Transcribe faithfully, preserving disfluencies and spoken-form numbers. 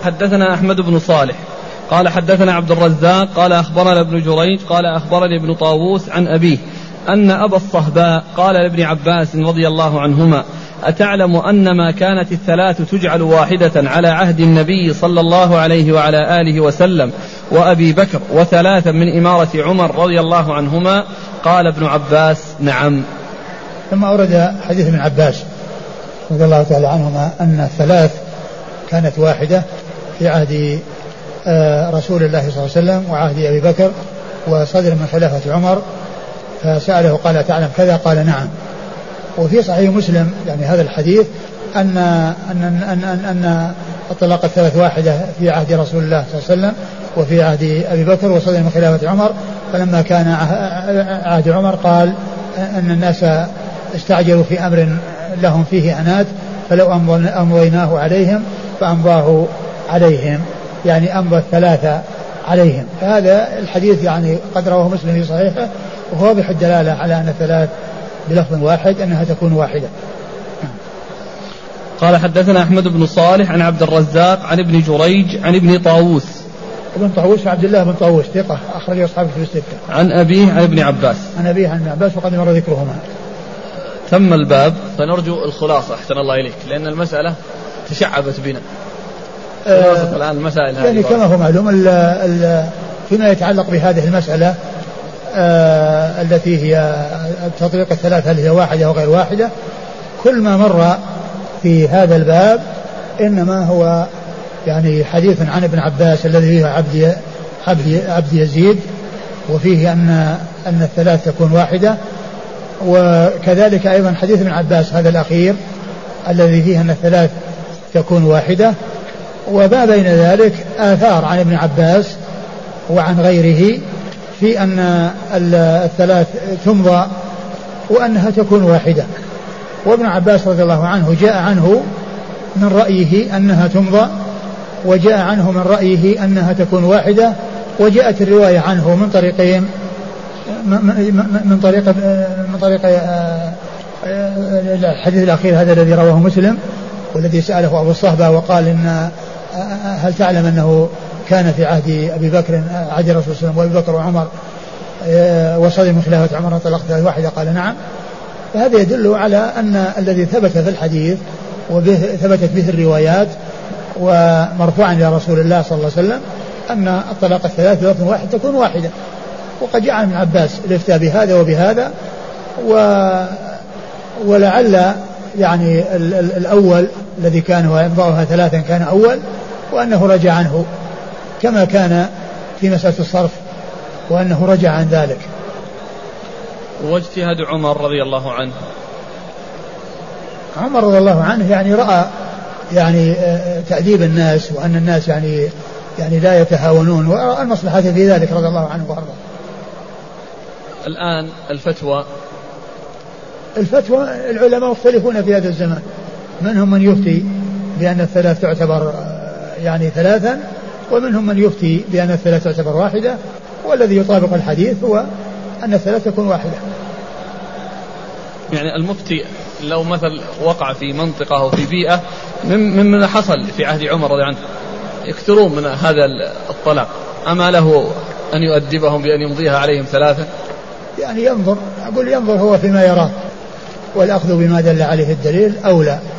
حدثنا أحمد بن صالح قال حدثنا عبد الرزاق قال أخبرنا ابن جريج قال أخبرني ابن طاووس عن أبيه أن أبا الصهباء قال لابن عباس رضي الله عنهما أتعلم أن ما كانت الثلاث تجعل واحدة على عهد النبي صلى الله عليه وعلى آله وسلم وأبي بكر وثلاثا من إمارة عمر رضي الله عنهما؟ قال ابن عباس نعم. ثم أورد حديث ابن عباس رضي الله تعالى عنهما أن الثلاث كانت واحدة في عهد رسول الله صلى الله عليه وسلم وعهد أبي بكر وصدر من خلافة عمر، فسأله قال تعلم كذا؟ قال نعم. وفي صحيح مسلم يعني هذا الحديث أن أن أن أن, أن الطلاق الثلاث واحدة في عهد رسول الله صلى الله عليه وسلم وفي عهد أبي بكر وصدر من خلافة عمر، فلما كان عهد عمر قال أن الناس استعجلوا في أمر لهم فيه أنات فلو أمضيناه عليهم فأمضاه عليهم، يعني أمضى الثلاثة عليهم. فهذا الحديث يعني قد رواه مسلم في صحيحه وهو واضح الدلالة على أن الثلاث بلفظ واحد أنها تكون واحدة. قال حدثنا أحمد بن صالح عن عبد الرزاق عن ابن جريج عن ابن طاووس. ابن طاووس عبد الله بن طاووس ثقة أخرج أصحابه في الستة. عن أبيه عن ابن عباس. عن أبيه عن ابن عباس وقد مر ذكرهما. ثم الباب، فنرجو الخلاصة أحسن الله إليك لأن المسألة تشعبت بنا. خلاصة الآن المسائل هذه يعني كما هو معلوم ال ال فيما يتعلق بهذه المسألة آه التي هي تطبيق الثلاثة اللي هي واحدة وغير واحدة، كل ما مر في هذا الباب إنما هو يعني حديث عن ابن عباس الذي فيه عبد عبد عبد يزيد وفيه أن أن الثلاث تكون واحدة، وكذلك أيضا حديث ابن عباس هذا الأخير الذي فيه أن الثلاث تكون واحدة، وما بين ذلك آثار عن ابن عباس وعن غيره في أن الثلاث تمضى وأنها تكون واحدة. وابن عباس رضي الله عنه جاء عنه من رأيه أنها تمضى، وجاء عنه من رأيه أنها تكون واحدة، وجاءت الرواية عنه من طريقين، من طريق من طريق الحديث الأخير هذا الذي رواه مسلم والذي سأله أبو الصهبة وقال إن هل تعلم أنه كان في عهد أبي بكر عهد الرسول صلى الله عليه وسلم وأبي بكر وعمر وصدر من خلافة عمر طلقت واحدة؟ قال نعم. فهذا يدل على أن الذي ثبت في الحديث وبه ثبتت به الروايات ومرفوعا إلى رسول الله صلى الله عليه وسلم أن الطلاق الثلاث بلفظ واحد تكون واحدة. وقد جاء ابن عباس الافتاء بهذا وبهذا، و ولعل يعني ال ال الأول الذي كان هو إمضاؤها ثلاثا كان أول، وأنه رجع عنه كما كان في مسألة الصرف وأنه رجع عن ذلك. واجتهاد عمر رضي الله عنه، عمر رضي الله عنه يعني رأى يعني تأديب الناس وأن الناس يعني يعني لا يتهاونون، ورأى المصلحة في ذلك رضي الله عنه وأرضاه. الآن الفتوى الفتوى العلماء مختلفون في هذا الزمان، منهم من يفتي بأن الثلاث تعتبر يعني ثلاثا، ومنهم من يفتي بأن الثلاث تعتبر واحدة، والذي يطابق الحديث هو أن الثلاث تكون واحدة. يعني المفتي لو مثل وقع في منطقة أو في بيئة مما حصل في عهد عمر رضي الله عنه يكثرون من هذا الطلاق، أما له أن يؤدبهم بأن يمضيها عليهم ثلاثة؟ يعني ينظر، أقول ينظر هو فيما يراه، والأخذ بما دل عليه الدليل أولى.